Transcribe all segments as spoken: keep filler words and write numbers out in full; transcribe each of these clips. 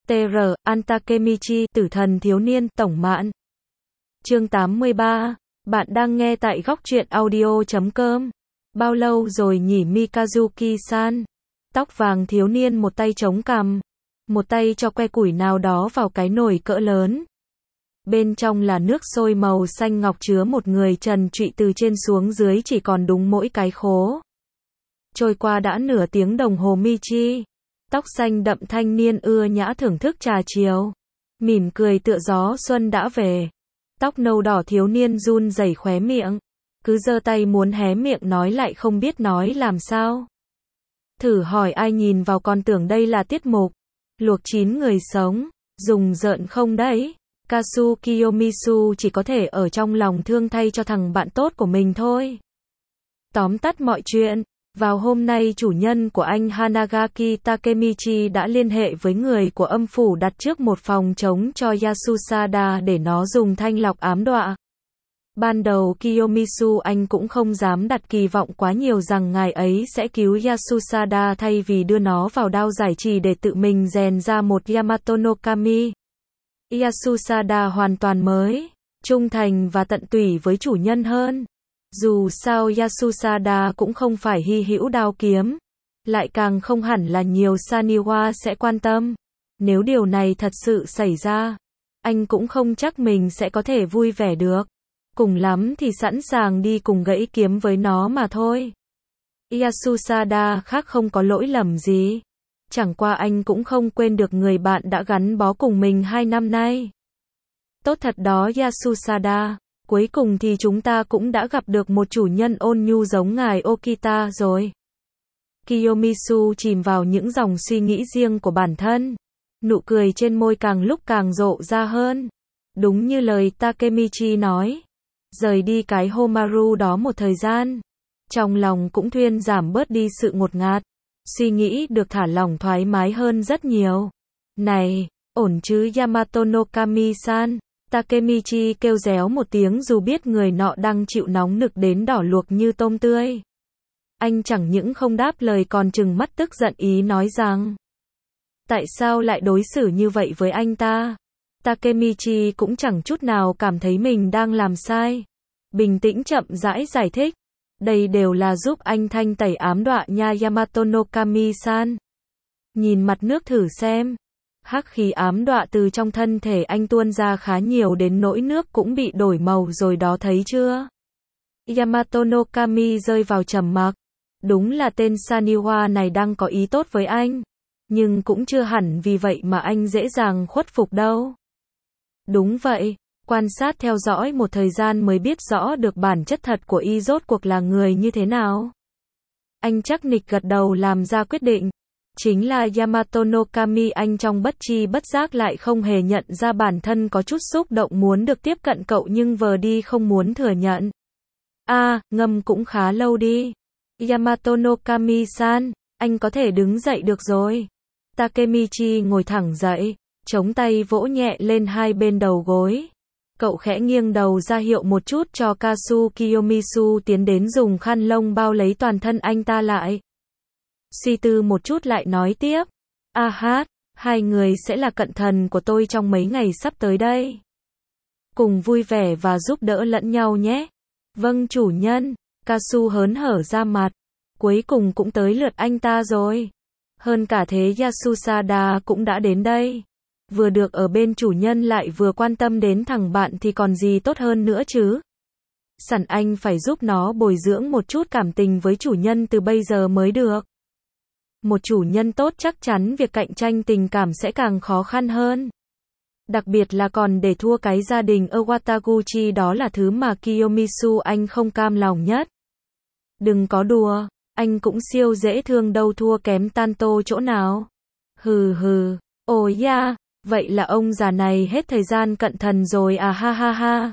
tê rờ, An Takemichi, Tử thần thiếu niên, tổng mạn. Chương tám mươi ba. Bạn đang nghe tại góc truyện audio chấm com. Bao lâu rồi nhỉ Mikazuki-san? Tóc vàng thiếu niên một tay chống cằm, một tay cho que củi nào đó vào cái nồi cỡ lớn. Bên trong là nước sôi màu xanh ngọc chứa một người trần trụy từ trên xuống dưới chỉ còn đúng mỗi cái khố. Trôi qua đã nửa tiếng đồng hồ Michi. Tóc xanh đậm thanh niên ưa nhã thưởng thức trà chiều. Mỉm cười tựa gió xuân đã về. Tóc nâu đỏ thiếu niên run rẩy khóe miệng. Cứ giơ tay muốn hé miệng nói lại không biết nói làm sao. Thử hỏi ai nhìn vào còn tưởng đây là tiết mục luộc chín người sống, dùng giỡn không đấy. Kazu Kiyomizu chỉ có thể ở trong lòng thương thay cho thằng bạn tốt của mình thôi. Tóm tắt mọi chuyện, vào hôm nay chủ nhân của anh Hanagaki Takemichi đã liên hệ với người của âm phủ đặt trước một phòng trống cho Yasusada để nó dùng thanh lọc ám đọa. Ban đầu Kiyomizu anh cũng không dám đặt kỳ vọng quá nhiều rằng ngài ấy sẽ cứu Yasusada thay vì đưa nó vào đao giải trì để tự mình rèn ra một Yamato no Kami. Yasusada hoàn toàn mới, trung thành và tận tụy với chủ nhân hơn. Dù sao Yasusada cũng không phải hy hữu đao kiếm, lại càng không hẳn là nhiều Saniwa sẽ quan tâm. Nếu điều này thật sự xảy ra, anh cũng không chắc mình sẽ có thể vui vẻ được. Cùng lắm thì sẵn sàng đi cùng gãy kiếm với nó mà thôi. Yasusada khác không có lỗi lầm gì. Chẳng qua anh cũng không quên được người bạn đã gắn bó cùng mình hai năm nay. Tốt thật đó Yasusada. Cuối cùng thì chúng ta cũng đã gặp được một chủ nhân ôn nhu giống ngài Okita rồi. Kiyomizu chìm vào những dòng suy nghĩ riêng của bản thân. Nụ cười trên môi càng lúc càng rộ ra hơn. Đúng như lời Takemichi nói. Rời đi cái Homaru đó một thời gian. Trong lòng cũng thuyên giảm bớt đi sự ngột ngạt. Suy nghĩ được thả lỏng thoải mái hơn rất nhiều. Này, ổn chứ Yamato no Kami-san? Takemichi kêu réo một tiếng dù biết người nọ đang chịu nóng nực đến đỏ luộc như tôm tươi. Anh chẳng những không đáp lời còn trừng mắt tức giận ý nói rằng tại sao lại đối xử như vậy với anh ta? Takemichi cũng chẳng chút nào cảm thấy mình đang làm sai. Bình tĩnh chậm rãi giải thích. Đây đều là giúp anh thanh tẩy ám đọa nha Yamato no Kami-san. Nhìn mặt nước thử xem. Hắc khí ám đọa từ trong thân thể anh tuôn ra khá nhiều đến nỗi nước cũng bị đổi màu rồi đó thấy chưa? Yamato no Kami rơi vào trầm mặc. Đúng là tên Saniwa này đang có ý tốt với anh. Nhưng cũng chưa hẳn vì vậy mà anh dễ dàng khuất phục đâu. Đúng vậy, quan sát theo dõi một thời gian mới biết rõ được bản chất thật của y rốt cuộc là người như thế nào. Anh chắc nịch gật đầu làm ra quyết định. Chính là Yamato no Kami anh trong bất tri bất giác lại không hề nhận ra bản thân có chút xúc động muốn được tiếp cận cậu nhưng vờ đi không muốn thừa nhận. A, à, ngâm cũng khá lâu đi. Yamato no Kami-san, anh có thể đứng dậy được rồi. Takemichi ngồi thẳng dậy, chống tay vỗ nhẹ lên hai bên đầu gối. Cậu khẽ nghiêng đầu ra hiệu một chút cho Kazu Kiyomizu tiến đến dùng khăn lông bao lấy toàn thân anh ta lại. Suy tư một chút lại nói tiếp. A hát, hai người sẽ là cận thần của tôi trong mấy ngày sắp tới đây. Cùng vui vẻ và giúp đỡ lẫn nhau nhé. Vâng chủ nhân. Kazu hớn hở ra mặt. Cuối cùng cũng tới lượt anh ta rồi. Hơn cả thế Yasusada cũng đã đến đây. Vừa được ở bên chủ nhân lại vừa quan tâm đến thằng bạn thì còn gì tốt hơn nữa chứ. Sẵn anh phải giúp nó bồi dưỡng một chút cảm tình với chủ nhân từ bây giờ mới được. Một chủ nhân tốt chắc chắn việc cạnh tranh tình cảm sẽ càng khó khăn hơn. Đặc biệt là còn để thua cái gia đình ở Wataguchi đó là thứ mà Kiyomizu anh không cam lòng nhất. Đừng có đùa, anh cũng siêu dễ thương đâu thua kém Tanto chỗ nào. Hừ hừ, ồ ya, vậy là ông già này hết thời gian cận thần rồi à ha ha ha.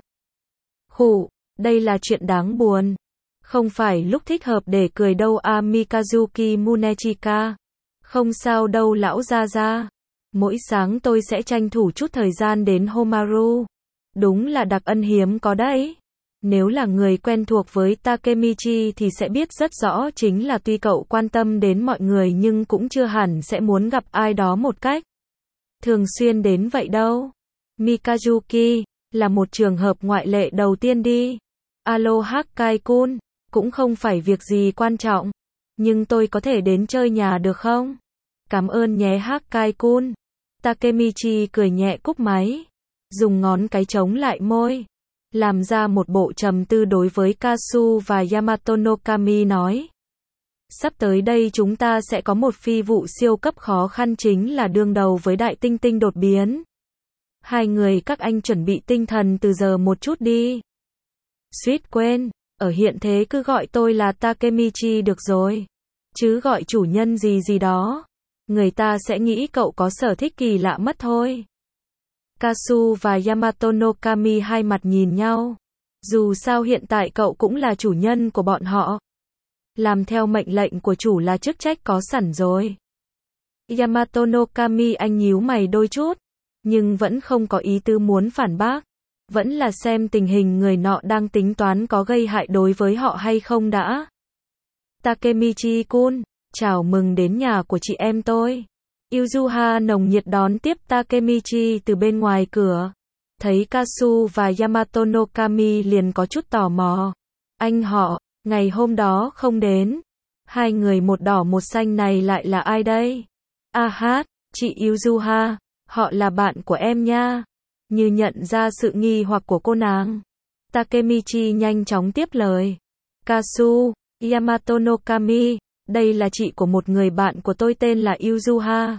Khụ, đây là chuyện đáng buồn. Không phải lúc thích hợp để cười đâu à Mikazuki Munechika. Không sao đâu lão gia gia. Mỗi sáng tôi sẽ tranh thủ chút thời gian đến Homaru. Đúng là đặc ân hiếm có đấy. Nếu là người quen thuộc với Takemichi thì sẽ biết rất rõ chính là tuy cậu quan tâm đến mọi người nhưng cũng chưa hẳn sẽ muốn gặp ai đó một cách thường xuyên đến vậy đâu. Mikazuki, là một trường hợp ngoại lệ đầu tiên đi. Alo Hakkai-kun, cũng không phải việc gì quan trọng. Nhưng tôi có thể đến chơi nhà được không? Cảm ơn nhé Hakkai-kun. Takemichi cười nhẹ cúp máy. Dùng ngón cái chống lại môi. Làm ra một bộ trầm tư đối với Kasu và Yamato no Kami nói. Sắp tới đây chúng ta sẽ có một phi vụ siêu cấp khó khăn chính là đương đầu với đại tinh tinh đột biến. Hai người các anh chuẩn bị tinh thần từ giờ một chút đi. Suýt quên, ở hiện thế cứ gọi tôi là Takemichi được rồi. Chứ gọi chủ nhân gì gì đó. Người ta sẽ nghĩ cậu có sở thích kỳ lạ mất thôi. Kasu và Yamato no Kami hai mặt nhìn nhau. Dù sao hiện tại cậu cũng là chủ nhân của bọn họ. Làm theo mệnh lệnh của chủ là chức trách có sẵn rồi. Yamato no Kami anh nhíu mày đôi chút. Nhưng vẫn không có ý tứ muốn phản bác. Vẫn là xem tình hình người nọ đang tính toán có gây hại đối với họ hay không đã. Takemichi-kun, chào mừng đến nhà của chị em tôi. Yuzuha nồng nhiệt đón tiếp Takemichi từ bên ngoài cửa. Thấy Kasu và Yamato no Kami liền có chút tò mò. Anh họ, ngày hôm đó không đến. Hai người một đỏ một xanh này lại là ai đây? A hát, chị Yuzuha, họ là bạn của em nha. Như nhận ra sự nghi hoặc của cô nàng. Takemichi nhanh chóng tiếp lời. Kasu, Yamato no Kami, đây là chị của một người bạn của tôi tên là Yuzuha.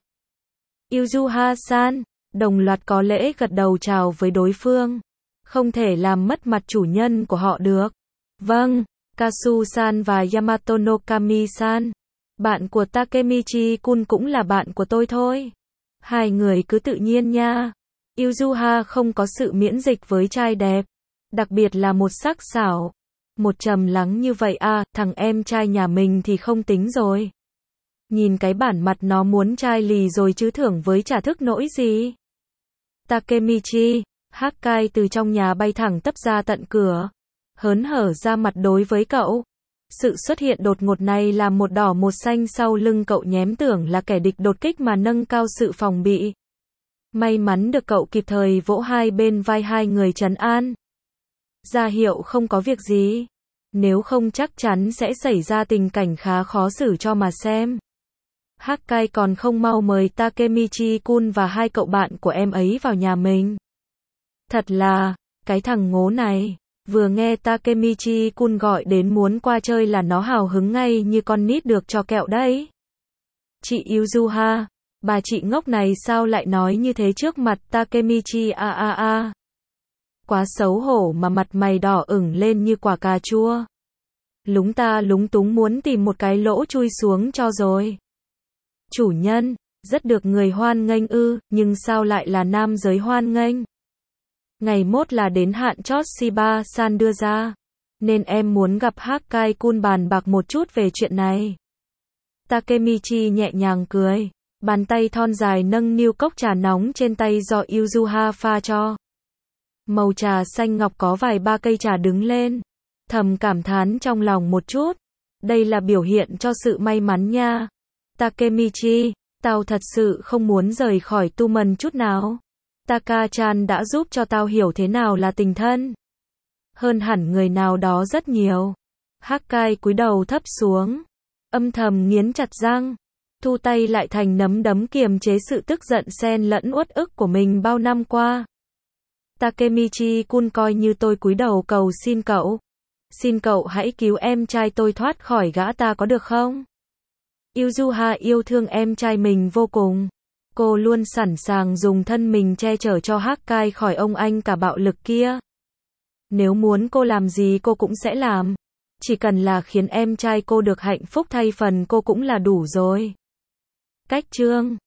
Yuzuha-san, đồng loạt có lễ gật đầu chào với đối phương. Không thể làm mất mặt chủ nhân của họ được. Vâng, Kasu-san và Yamato no Kami-san. Bạn của Takemichi-kun cũng là bạn của tôi thôi. Hai người cứ tự nhiên nha. Yuzuha không có sự miễn dịch với trai đẹp. Đặc biệt là một sắc sảo. Một trầm lắng như vậy à, thằng em trai nhà mình thì không tính rồi. Nhìn cái bản mặt nó muốn trai lì rồi chứ thưởng với trả thức nỗi gì. Takemichi, Hakkai từ trong nhà bay thẳng tấp ra tận cửa. Hớn hở ra mặt đối với cậu. Sự xuất hiện đột ngột này làm một đỏ một xanh sau lưng cậu nhém tưởng là kẻ địch đột kích mà nâng cao sự phòng bị. May mắn được cậu kịp thời vỗ hai bên vai hai người trấn an. Ra hiệu không có việc gì. Nếu không chắc chắn sẽ xảy ra tình cảnh khá khó xử cho mà xem. Hakkai còn không mau mời Takemichi-kun và hai cậu bạn của em ấy vào nhà mình. Thật là, cái thằng ngố này, vừa nghe Takemichi-kun gọi đến muốn qua chơi là nó hào hứng ngay như con nít được cho kẹo đấy. Chị Yuzuha, bà chị ngốc này sao lại nói như thế trước mặt Takemichi a a a. Quá xấu hổ mà mặt mày đỏ ửng lên như quả cà chua. Lúng ta lúng túng muốn tìm một cái lỗ chui xuống cho rồi. Chủ nhân, rất được người hoan nghênh ư, nhưng sao lại là nam giới hoan nghênh? Ngày mốt là đến hạn chót Shiba-san đưa ra. Nên em muốn gặp Hakkai-kun bàn bạc một chút về chuyện này. Takemichi nhẹ nhàng cười. Bàn tay thon dài nâng niu cốc trà nóng trên tay do Yuzuha pha cho. Màu trà xanh ngọc có vài ba cây trà đứng lên. Thầm cảm thán trong lòng một chút. Đây là biểu hiện cho sự may mắn nha. Takemichi, tao thật sự không muốn rời khỏi tu mần chút nào. Taka-chan đã giúp cho tao hiểu thế nào là tình thân. Hơn hẳn người nào đó rất nhiều. Hakkai cúi đầu thấp xuống. Âm thầm nghiến chặt răng. Thu tay lại thành nắm đấm kiềm chế sự tức giận xen lẫn uất ức của mình bao năm qua. Takemichi-kun coi như tôi cúi đầu cầu xin cậu. Xin cậu hãy cứu em trai tôi thoát khỏi gã ta có được không? Yuzuha yêu thương em trai mình vô cùng. Cô luôn sẵn sàng dùng thân mình che chở cho Hakkai khỏi ông anh cả bạo lực kia. Nếu muốn cô làm gì cô cũng sẽ làm. Chỉ cần là khiến em trai cô được hạnh phúc thay phần cô cũng là đủ rồi. Cách chương